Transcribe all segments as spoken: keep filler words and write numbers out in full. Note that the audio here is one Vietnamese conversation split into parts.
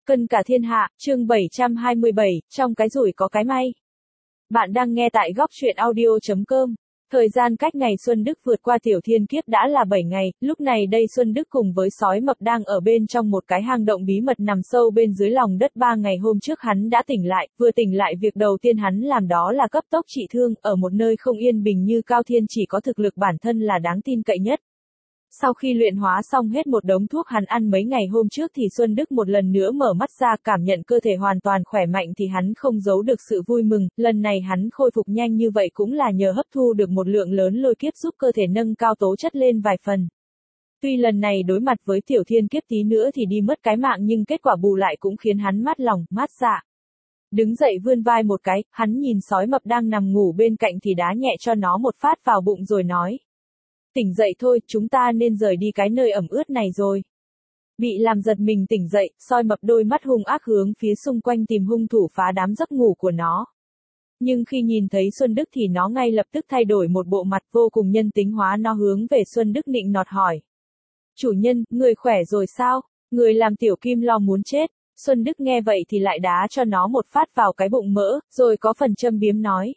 Cân cả thiên hạ, chương bảy trăm hai mươi bảy, trong cái rủi có cái may. Bạn đang nghe tại góc truyện audio chấm com. Thời gian cách ngày Xuân Đức vượt qua tiểu thiên kiếp đã là bảy ngày, lúc này đây Xuân Đức cùng với sói mập đang ở bên trong một cái hang động bí mật nằm sâu bên dưới lòng đất. Ba ngày hôm trước hắn đã tỉnh lại, vừa tỉnh lại việc đầu tiên hắn làm đó là cấp tốc trị thương, ở một nơi không yên bình như Cao Thiên chỉ có thực lực bản thân là đáng tin cậy nhất. Sau khi luyện hóa xong hết một đống thuốc hắn ăn mấy ngày hôm trước thì Xuân Đức một lần nữa mở mắt ra, cảm nhận cơ thể hoàn toàn khỏe mạnh thì hắn không giấu được sự vui mừng, lần này hắn khôi phục nhanh như vậy cũng là nhờ hấp thu được một lượng lớn lôi kiếp giúp cơ thể nâng cao tố chất lên vài phần. Tuy lần này đối mặt với tiểu thiên kiếp tí nữa thì đi mất cái mạng nhưng kết quả bù lại cũng khiến hắn mát lòng, mát dạ. Đứng dậy vươn vai một cái, hắn nhìn sói mập đang nằm ngủ bên cạnh thì đá nhẹ cho nó một phát vào bụng rồi nói. Tỉnh dậy thôi, chúng ta nên rời đi cái nơi ẩm ướt này rồi. Bị làm giật mình tỉnh dậy, sói mập đôi mắt hung ác hướng phía xung quanh tìm hung thủ phá đám giấc ngủ của nó. Nhưng khi nhìn thấy Xuân Đức thì nó ngay lập tức thay đổi một bộ mặt vô cùng nhân tính hóa, nó hướng về Xuân Đức nịnh nọt hỏi. Chủ nhân, người khỏe rồi sao? Người làm tiểu kim lo muốn chết. Xuân Đức nghe vậy thì lại đá cho nó một phát vào cái bụng mỡ, rồi có phần châm biếm nói.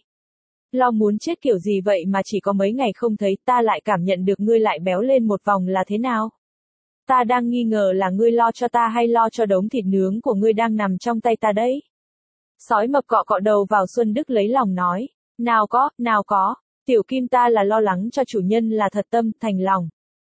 Lo muốn chết kiểu gì vậy mà chỉ có mấy ngày không thấy, ta lại cảm nhận được ngươi lại béo lên một vòng là thế nào? Ta đang nghi ngờ là ngươi lo cho ta hay lo cho đống thịt nướng của ngươi đang nằm trong tay ta đấy. Sói mập cọ cọ đầu vào Xuân Đức lấy lòng nói, nào có, nào có, tiểu kim ta là lo lắng cho chủ nhân là thật tâm, thành lòng.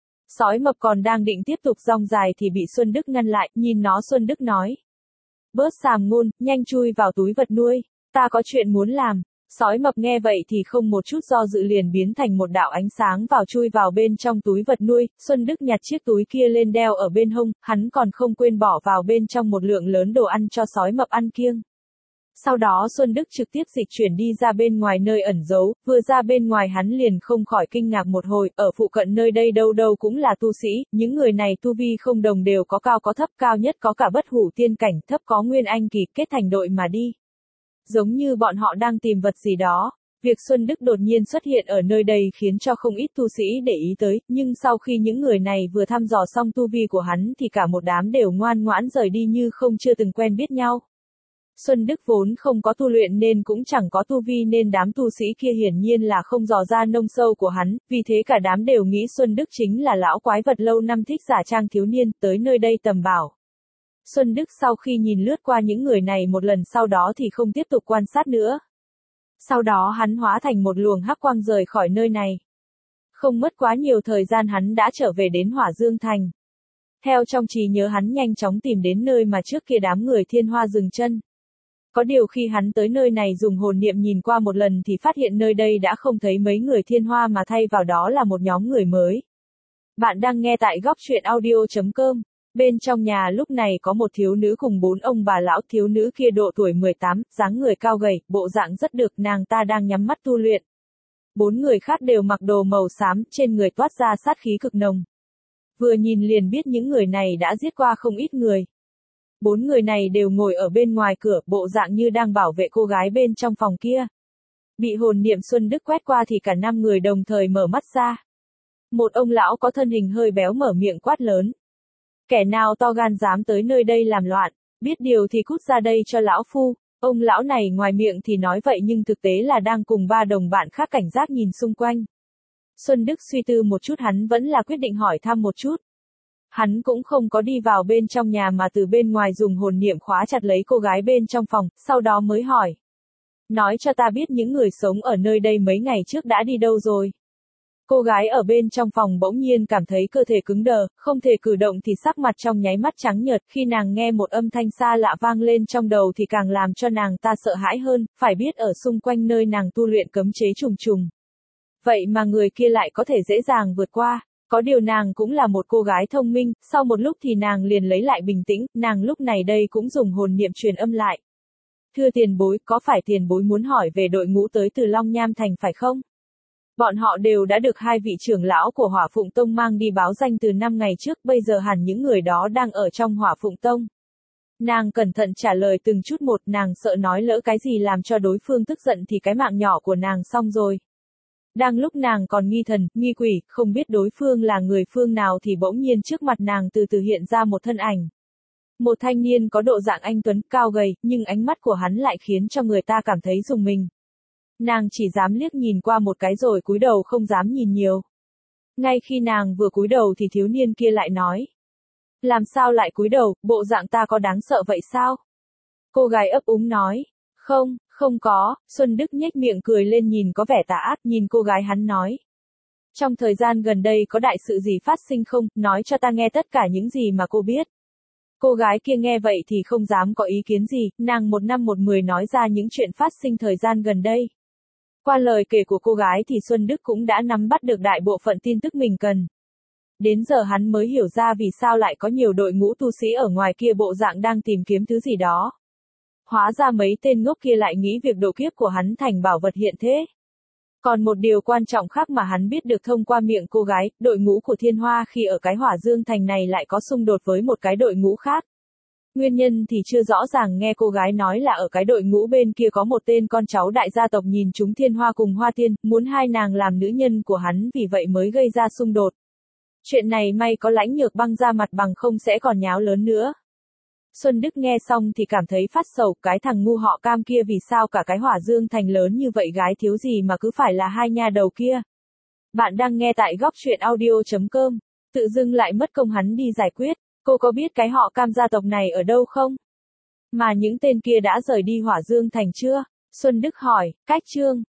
Sói mập còn đang định tiếp tục rong dài thì bị Xuân Đức ngăn lại, nhìn nó Xuân Đức nói. Bớt xàm ngôn, nhanh chui vào túi vật nuôi, ta có chuyện muốn làm. Sói mập nghe vậy thì không một chút do dự liền biến thành một đạo ánh sáng vào chui vào bên trong túi vật nuôi. Xuân Đức nhặt chiếc túi kia lên đeo ở bên hông, hắn còn không quên bỏ vào bên trong một lượng lớn đồ ăn cho sói mập ăn kiêng. Sau đó Xuân Đức trực tiếp dịch chuyển đi ra bên ngoài nơi ẩn giấu, vừa ra bên ngoài hắn liền không khỏi kinh ngạc một hồi, ở phụ cận nơi đây đâu đâu cũng là tu sĩ, những người này tu vi không đồng đều, có cao có thấp, cao nhất có cả bất hủ tiên cảnh, thấp có nguyên anh kỳ, kết thành đội mà đi. Giống như bọn họ đang tìm vật gì đó. Việc Xuân Đức đột nhiên xuất hiện ở nơi đây khiến cho không ít tu sĩ để ý tới, nhưng sau khi những người này vừa thăm dò xong tu vi của hắn thì cả một đám đều ngoan ngoãn rời đi như không chưa từng quen biết nhau. Xuân Đức vốn không có tu luyện nên cũng chẳng có tu vi nên đám tu sĩ kia hiển nhiên là không dò ra nông sâu của hắn, vì thế cả đám đều nghĩ Xuân Đức chính là lão quái vật lâu năm thích giả trang thiếu niên, tới nơi đây tầm bảo. Xuân Đức sau khi nhìn lướt qua những người này một lần sau đó thì không tiếp tục quan sát nữa. Sau đó hắn hóa thành một luồng hắc quang rời khỏi nơi này. Không mất quá nhiều thời gian hắn đã trở về đến Hỏa Dương Thành. Theo trong trí nhớ hắn nhanh chóng tìm đến nơi mà trước kia đám người Thiên Hoa dừng chân. Có điều khi hắn tới nơi này dùng hồn niệm nhìn qua một lần thì phát hiện nơi đây đã không thấy mấy người Thiên Hoa mà thay vào đó là một nhóm người mới. Bạn đang nghe tại góc truyện audio chấm com. Bên trong nhà lúc này có một thiếu nữ cùng bốn ông bà lão, thiếu nữ kia độ tuổi mười tám, dáng người cao gầy, bộ dạng rất được, nàng ta đang nhắm mắt tu luyện. Bốn người khác đều mặc đồ màu xám, trên người toát ra sát khí cực nồng. Vừa nhìn liền biết những người này đã giết qua không ít người. Bốn người này đều ngồi ở bên ngoài cửa, bộ dạng như đang bảo vệ cô gái bên trong phòng kia. Bị hồn niệm Xuân Đức quét qua thì cả năm người đồng thời mở mắt ra. Một ông lão có thân hình hơi béo mở miệng quát lớn. Kẻ nào to gan dám tới nơi đây làm loạn, biết điều thì cút ra đây cho lão phu. Ông lão này ngoài miệng thì nói vậy nhưng thực tế là đang cùng ba đồng bạn khác cảnh giác nhìn xung quanh. Xuân Đức suy tư một chút, hắn vẫn là quyết định hỏi thăm một chút. Hắn cũng không có đi vào bên trong nhà mà từ bên ngoài dùng hồn niệm khóa chặt lấy cô gái bên trong phòng, sau đó mới hỏi. Nói cho ta biết những người sống ở nơi đây mấy ngày trước đã đi đâu rồi. Cô gái ở bên trong phòng bỗng nhiên cảm thấy cơ thể cứng đờ, không thể cử động thì sắc mặt trong nháy mắt trắng nhợt, khi nàng nghe một âm thanh xa lạ vang lên trong đầu thì càng làm cho nàng ta sợ hãi hơn, phải biết ở xung quanh nơi nàng tu luyện cấm chế trùng trùng. Vậy mà người kia lại có thể dễ dàng vượt qua, có điều nàng cũng là một cô gái thông minh, sau một lúc thì nàng liền lấy lại bình tĩnh, nàng lúc này đây cũng dùng hồn niệm truyền âm lại. Thưa tiền bối, có phải tiền bối muốn hỏi về đội ngũ tới từ Long Nham Thành phải không? Bọn họ đều đã được hai vị trưởng lão của Hỏa Phụng Tông mang đi báo danh từ năm ngày trước, bây giờ hẳn những người đó đang ở trong Hỏa Phụng Tông. Nàng cẩn thận trả lời từng chút một, nàng sợ nói lỡ cái gì làm cho đối phương tức giận thì cái mạng nhỏ của nàng xong rồi. Đang lúc nàng còn nghi thần, nghi quỷ, không biết đối phương là người phương nào thì bỗng nhiên trước mặt nàng từ từ hiện ra một thân ảnh. Một thanh niên có độ dạng anh tuấn, cao gầy, nhưng ánh mắt của hắn lại khiến cho người ta cảm thấy rùng mình. Nàng chỉ dám liếc nhìn qua một cái rồi cúi đầu không dám nhìn nhiều. Ngay khi nàng vừa cúi đầu thì thiếu niên kia lại nói. Làm sao lại cúi đầu, bộ dạng ta có đáng sợ vậy sao? Cô gái ấp úng nói. Không, không có, Xuân Đức nhếch miệng cười lên nhìn có vẻ tà ác, nhìn cô gái hắn nói. Trong thời gian gần đây có đại sự gì phát sinh không, nói cho ta nghe tất cả những gì mà cô biết. Cô gái kia nghe vậy thì không dám có ý kiến gì, nàng một năm một mười nói ra những chuyện phát sinh thời gian gần đây. Qua lời kể của cô gái thì Xuân Đức cũng đã nắm bắt được đại bộ phận tin tức mình cần. Đến giờ hắn mới hiểu ra vì sao lại có nhiều đội ngũ tu sĩ ở ngoài kia bộ dạng đang tìm kiếm thứ gì đó. Hóa ra mấy tên ngốc kia lại nghĩ việc độ kiếp của hắn thành bảo vật hiện thế. Còn một điều quan trọng khác mà hắn biết được thông qua miệng cô gái, đội ngũ của Thiên Hoa khi ở cái Hỏa Dương Thành này lại có xung đột với một cái đội ngũ khác. Nguyên nhân thì chưa rõ ràng, nghe cô gái nói là ở cái đội ngũ bên kia có một tên con cháu đại gia tộc nhìn chúng Thiên Hoa cùng Hoa Tiên, muốn hai nàng làm nữ nhân của hắn vì vậy mới gây ra xung đột. Chuyện này may có Lãnh Nhược Băng ra mặt bằng không sẽ còn nháo lớn nữa. Xuân Đức nghe xong thì cảm thấy phát sầu, cái thằng ngu họ Cam kia vì sao cả cái Hỏa Dương Thành lớn như vậy gái thiếu gì mà cứ phải là hai nha đầu kia. Bạn đang nghe tại góc truyện audio chấm com, tự dưng lại mất công hắn đi giải quyết, cô có biết cái họ Cam gia tộc này ở đâu không? Mà những tên kia đã rời đi Hỏa Dương Thành chưa? Xuân Đức hỏi, cách chương.